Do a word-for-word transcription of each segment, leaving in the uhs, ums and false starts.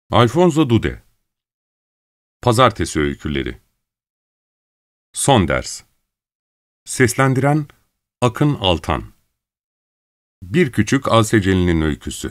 Alfonso Dude. Pazartesi Öyküleri. Son ders. Seslendiren Akın Altan. Bir Küçük Alseceli'nin Öyküsü.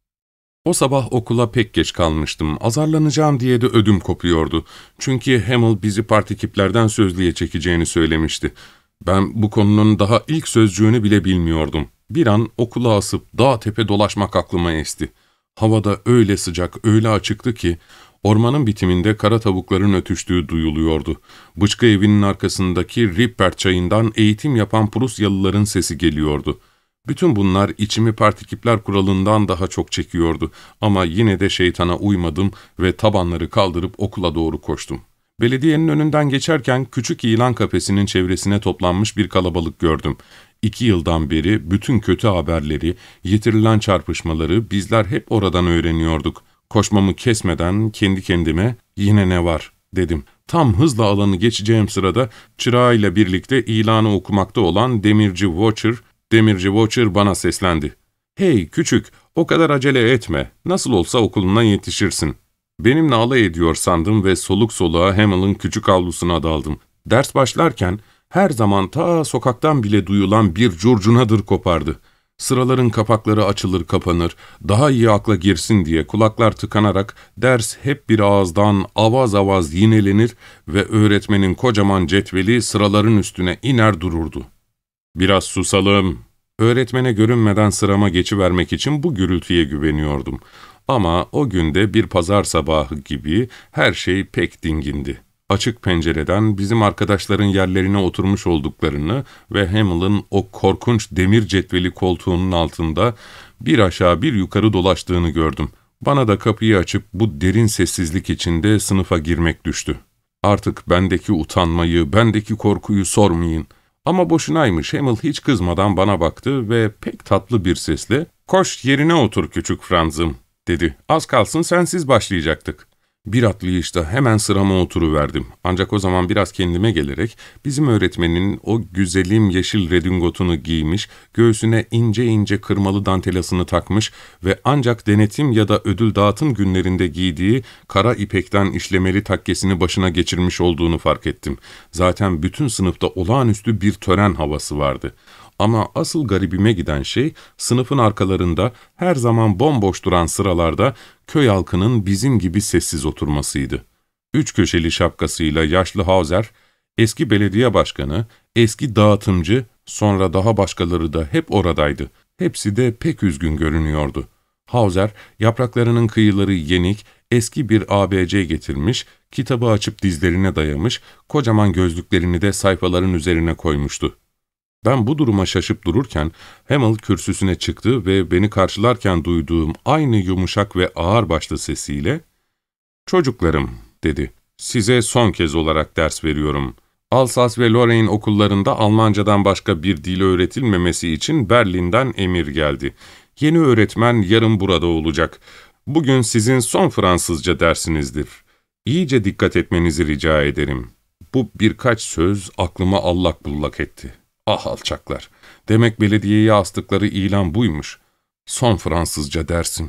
O sabah okula pek geç kalmıştım. Azarlanacağım diye de ödüm kopuyordu. Çünkü Hamel bizi partikiplerden sözlüğe çekeceğini söylemişti. Ben bu konunun daha ilk sözcüğünü bile bilmiyordum. Bir an okula asıp dağ tepe dolaşmak aklıma esti. Havada öyle sıcak, öyle açıktı ki, ormanın bitiminde kara tavukların ötüştüğü duyuluyordu. Bıçkı evinin arkasındaki Rippert çayından eğitim yapan Prusyalıların sesi geliyordu. Bütün bunlar içimi partikipler kuralından daha çok çekiyordu ama yine de şeytana uymadım ve tabanları kaldırıp okula doğru koştum. Belediyenin önünden geçerken küçük ilan kafesinin çevresine toplanmış bir kalabalık gördüm. İki yıldan beri bütün kötü haberleri, yitirilen çarpışmaları bizler hep oradan öğreniyorduk. Koşmamı kesmeden kendi kendime "Yine ne var?" dedim. Tam hızla alanı geçeceğim sırada çırağıyla birlikte ilanı okumakta olan demirci Watcher, demirci Watcher bana seslendi. "Hey küçük, o kadar acele etme. Nasıl olsa okuluna yetişirsin." Benimle alay ediyor sandım ve soluk soluğa Hamel'ın küçük avlusuna daldım. Ders başlarken her zaman ta sokaktan bile duyulan bir curcunadır kopardı. Sıraların kapakları açılır kapanır, daha iyi akla girsin diye kulaklar tıkanarak ders hep bir ağızdan avaz avaz yinelenir ve öğretmenin kocaman cetveli sıraların üstüne iner dururdu. "Biraz susalım." Öğretmene görünmeden sırama geçivermek için bu gürültüye güveniyordum. Ama o günde bir pazar sabahı gibi her şey pek dingindi. Açık pencereden bizim arkadaşların yerlerine oturmuş olduklarını ve Hamel'ın o korkunç demir cetveli koltuğunun altında bir aşağı bir yukarı dolaştığını gördüm. Bana da kapıyı açıp bu derin sessizlik içinde sınıfa girmek düştü. Artık bendeki utanmayı, bendeki korkuyu sormayın. Ama boşunaymış, Hamel hiç kızmadan bana baktı ve pek tatlı bir sesle "Koş yerine otur küçük Franz'ım," dedi. "Az kalsın sensiz başlayacaktık." Bir atlayışta hemen sırama oturuverdim. Ancak o zaman biraz kendime gelerek bizim öğretmenin o güzelim yeşil redingotunu giymiş, göğsüne ince ince kırmalı dantelasını takmış ve ancak denetim ya da ödül dağıtım günlerinde giydiği kara ipekten işlemeli takkesini başına geçirmiş olduğunu fark ettim. Zaten bütün sınıfta olağanüstü bir tören havası vardı. Ama asıl garibime giden şey, sınıfın arkalarında her zaman bomboş duran sıralarda köy halkının bizim gibi sessiz oturmasıydı. Üç köşeli şapkasıyla yaşlı Hauser, eski belediye başkanı, eski dağıtımcı, sonra daha başkaları da hep oradaydı. Hepsi de pek üzgün görünüyordu. Hauser, yapraklarının kıyıları yenik, eski bir A B C getirmiş, kitabı açıp dizlerine dayamış, kocaman gözlüklerini de sayfaların üzerine koymuştu. Ben bu duruma şaşıp dururken Hamel kürsüsüne çıktı ve beni karşılarken duyduğum aynı yumuşak ve ağırbaşlı sesiyle "Çocuklarım," dedi, "size son kez olarak ders veriyorum. Alsas ve Lorraine okullarında Almancadan başka bir dil öğretilmemesi için Berlin'den emir geldi. Yeni öğretmen yarın burada olacak. Bugün sizin son Fransızca dersinizdir. İyice dikkat etmenizi rica ederim." Bu birkaç söz aklıma allak bullak etti. Ah alçaklar! Demek belediyeye astıkları ilan buymuş. Son Fransızca dersim.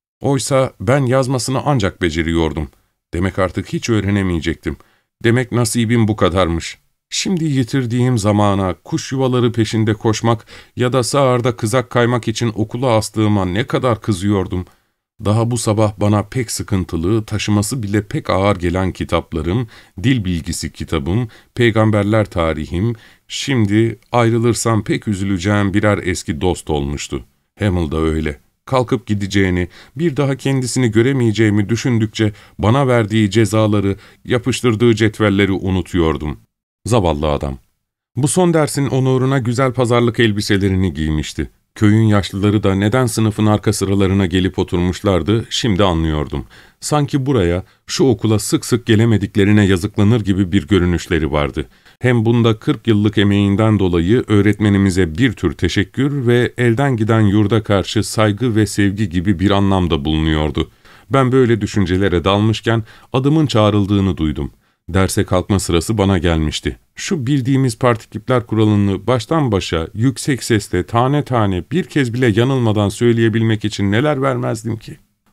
Oysa ben yazmasını ancak beceriyordum. Demek artık hiç öğrenemeyecektim. Demek nasibim bu kadarmış. Şimdi yitirdiğim zamana, kuş yuvaları peşinde koşmak ya da sağırda kızak kaymak için okula astığıma ne kadar kızıyordum. Daha bu sabah bana pek sıkıntılı, taşıması bile pek ağır gelen kitaplarım, dil bilgisi kitabım, peygamberler tarihim, şimdi ayrılırsam pek üzüleceğim birer eski dost olmuştu. Hamel da öyle. Kalkıp gideceğini, bir daha kendisini göremeyeceğimi düşündükçe bana verdiği cezaları, yapıştırdığı cetvelleri unutuyordum. Zavallı adam. Bu son dersin onuruna güzel pazarlık elbiselerini giymişti. Köyün yaşlıları da neden sınıfın arka sıralarına gelip oturmuşlardı, şimdi anlıyordum. Sanki buraya, şu okula sık sık gelemediklerine yazıklanır gibi bir görünüşleri vardı. Hem bunda kırk yıllık emeğinden dolayı öğretmenimize bir tür teşekkür ve elden giden yurda karşı saygı ve sevgi gibi bir anlamda bulunuyordu. Ben böyle düşüncelere dalmışken adımın çağrıldığını duydum. Derse kalkma sırası bana gelmişti. Şu bildiğimiz partikipler kuralını baştan başa, yüksek sesle, tane tane, bir kez bile yanılmadan söyleyebilmek için neler vermezdim ki?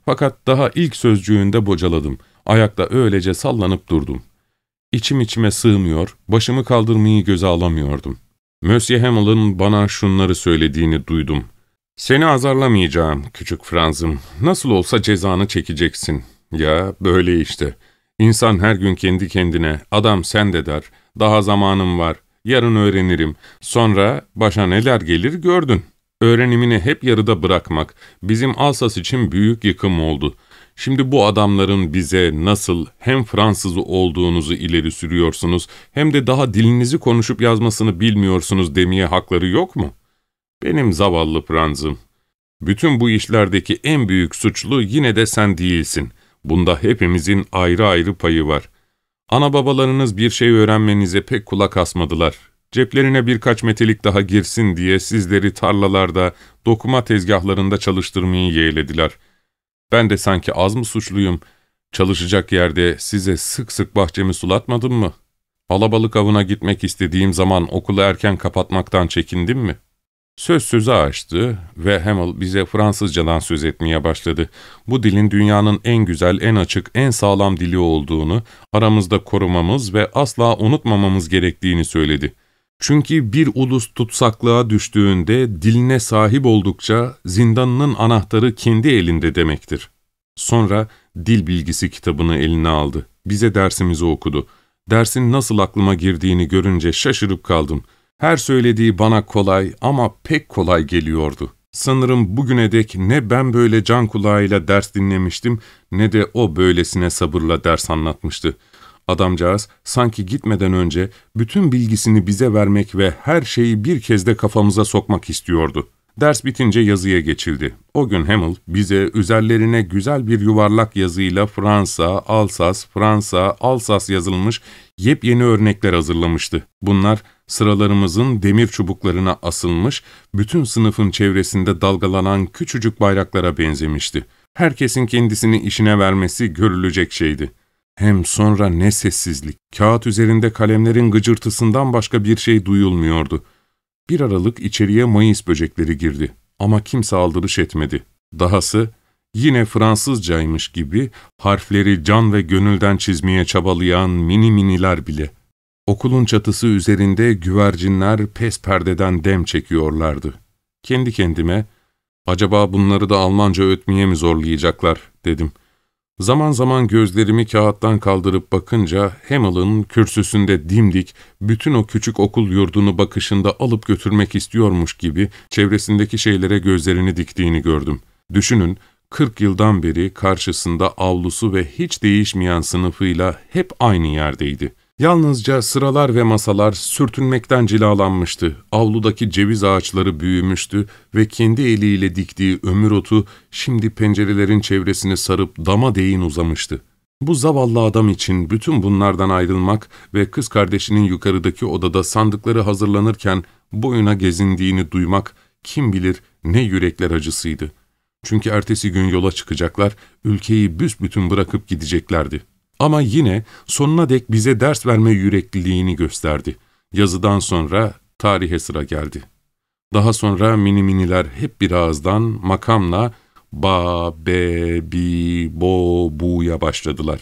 Fakat daha ilk sözcüğünde bocaladım. Ayakta öylece sallanıp durdum. İçim içime sığmıyor, başımı kaldırmayı göze alamıyordum. Monsieur Hamill'ın bana şunları söylediğini duydum. ''Seni azarlamayacağım küçük Franz'ım. Nasıl olsa cezanı çekeceksin.'' Ya böyle işte. İnsan her gün kendi kendine, ''Adam sen de'' der. ''Daha zamanım var, yarın öğrenirim. Sonra başa neler gelir gördün.'' Öğrenimini hep yarıda bırakmak bizim Alsas için büyük yıkım oldu. Şimdi bu adamların bize nasıl hem Fransız olduğunuzu ileri sürüyorsunuz hem de daha dilinizi konuşup yazmasını bilmiyorsunuz demeye hakları yok mu? Benim zavallı Franz'ım. Bütün bu işlerdeki en büyük suçlu yine de sen değilsin. Bunda hepimizin ayrı ayrı payı var. Ana babalarınız bir şey öğrenmenize pek kulak asmadılar. Ceplerine birkaç metelik daha girsin diye sizleri tarlalarda, dokuma tezgahlarında çalıştırmayı yeğlediler. Ben de sanki az mı suçluyum? Çalışacak yerde size sık sık bahçemi sulatmadım mı? Alabalık avına gitmek istediğim zaman okulu erken kapatmaktan çekindim mi? Söz sözü açtı ve Hamill bize Fransızcadan söz etmeye başladı. Bu dilin dünyanın en güzel, en açık, en sağlam dili olduğunu, aramızda korumamız ve asla unutmamamız gerektiğini söyledi. Çünkü bir ulus tutsaklığa düştüğünde diline sahip oldukça zindanının anahtarı kendi elinde demektir. Sonra dil bilgisi kitabını eline aldı. Bize dersimizi okudu. Dersin nasıl aklıma girdiğini görünce şaşırıp kaldım. Her söylediği bana kolay ama pek kolay geliyordu. Sanırım bugüne dek ne ben böyle can kulağıyla ders dinlemiştim ne de o böylesine sabırla ders anlatmıştı. Adamcağız sanki gitmeden önce bütün bilgisini bize vermek ve her şeyi bir kez de kafamıza sokmak istiyordu. Ders bitince yazıya geçildi. O gün Hamill bize üzerlerine güzel bir yuvarlak yazıyla Fransa, Alsas, Fransa, Alsas yazılmış yepyeni örnekler hazırlamıştı. Bunlar sıralarımızın demir çubuklarına asılmış, bütün sınıfın çevresinde dalgalanan küçücük bayraklara benzemişti. Herkesin kendisini işine vermesi görülecek şeydi. Hem sonra ne sessizlik, kağıt üzerinde kalemlerin gıcırtısından başka bir şey duyulmuyordu. Bir aralık içeriye mayıs böcekleri girdi ama kimse aldırış etmedi. Dahası yine Fransızcaymış gibi harfleri can ve gönülden çizmeye çabalayan mini miniler bile. Okulun çatısı üzerinde güvercinler pes perdeden dem çekiyorlardı. Kendi kendime, acaba bunları da Almanca öğretmeye mi zorlayacaklar dedim. Zaman zaman gözlerimi kağıttan kaldırıp bakınca Hamill'ın kürsüsünde dimdik, bütün o küçük okul yurdunu bakışında alıp götürmek istiyormuş gibi çevresindeki şeylere gözlerini diktiğini gördüm. Düşünün, kırk yıldan beri karşısında avlusu ve hiç değişmeyen sınıfıyla hep aynı yerdeydi. Yalnızca sıralar ve masalar sürtünmekten cilalanmıştı. Avludaki ceviz ağaçları büyümüştü ve kendi eliyle diktiği ömür otu şimdi pencerelerin çevresini sarıp dama değin uzamıştı. Bu zavallı adam için bütün bunlardan ayrılmak ve kız kardeşinin yukarıdaki odada sandıkları hazırlanırken boyuna gezindiğini duymak kim bilir ne yürekler acısıydı. Çünkü ertesi gün yola çıkacaklar, ülkeyi büsbütün bırakıp gideceklerdi. Ama yine sonuna dek bize ders verme yürekliliğini gösterdi. Yazıdan sonra tarihe sıra geldi. Daha sonra mini miniler hep bir ağızdan makamla ba, be, bi, bo, bu'ya başladılar.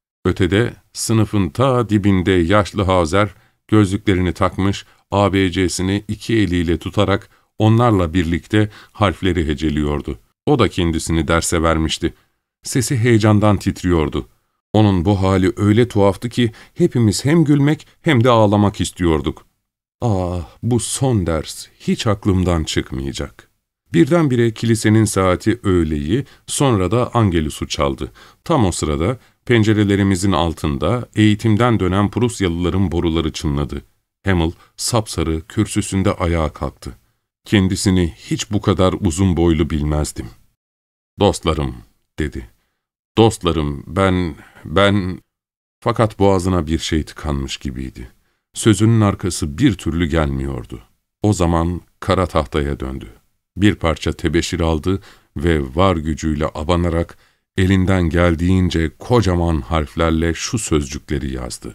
Ötede sınıfın ta dibinde yaşlı Hazer gözlüklerini takmış, A B C'sini iki eliyle tutarak onlarla birlikte harfleri heceliyordu. O da kendisini derse vermişti. Sesi heyecandan titriyordu. Onun bu hali öyle tuhaftı ki hepimiz hem gülmek hem de ağlamak istiyorduk. Ah, bu son ders hiç aklımdan çıkmayacak. Birdenbire kilisenin saati öğleyi, sonra da Angelus'u çaldı. Tam o sırada pencerelerimizin altında eğitimden dönen Prusyalıların boruları çınladı. Hamill sapsarı kürsüsünde ayağa kalktı. Kendisini hiç bu kadar uzun boylu bilmezdim. ''Dostlarım'' dedi. ''Dostlarım, ben, ben...'' Fakat boğazına bir şey tıkanmış gibiydi. Sözünün arkası bir türlü gelmiyordu. O zaman kara tahtaya döndü. Bir parça tebeşir aldı ve var gücüyle abanarak elinden geldiğince kocaman harflerle şu sözcükleri yazdı.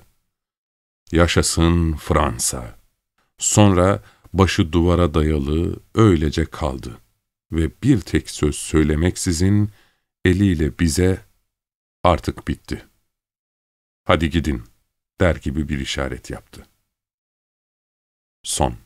''Yaşasın Fransa.'' Sonra başı duvara dayalı öylece kaldı ve bir tek söz söylemeksizin eliyle bize, artık bitti. Hadi gidin, der gibi bir işaret yaptı. Son.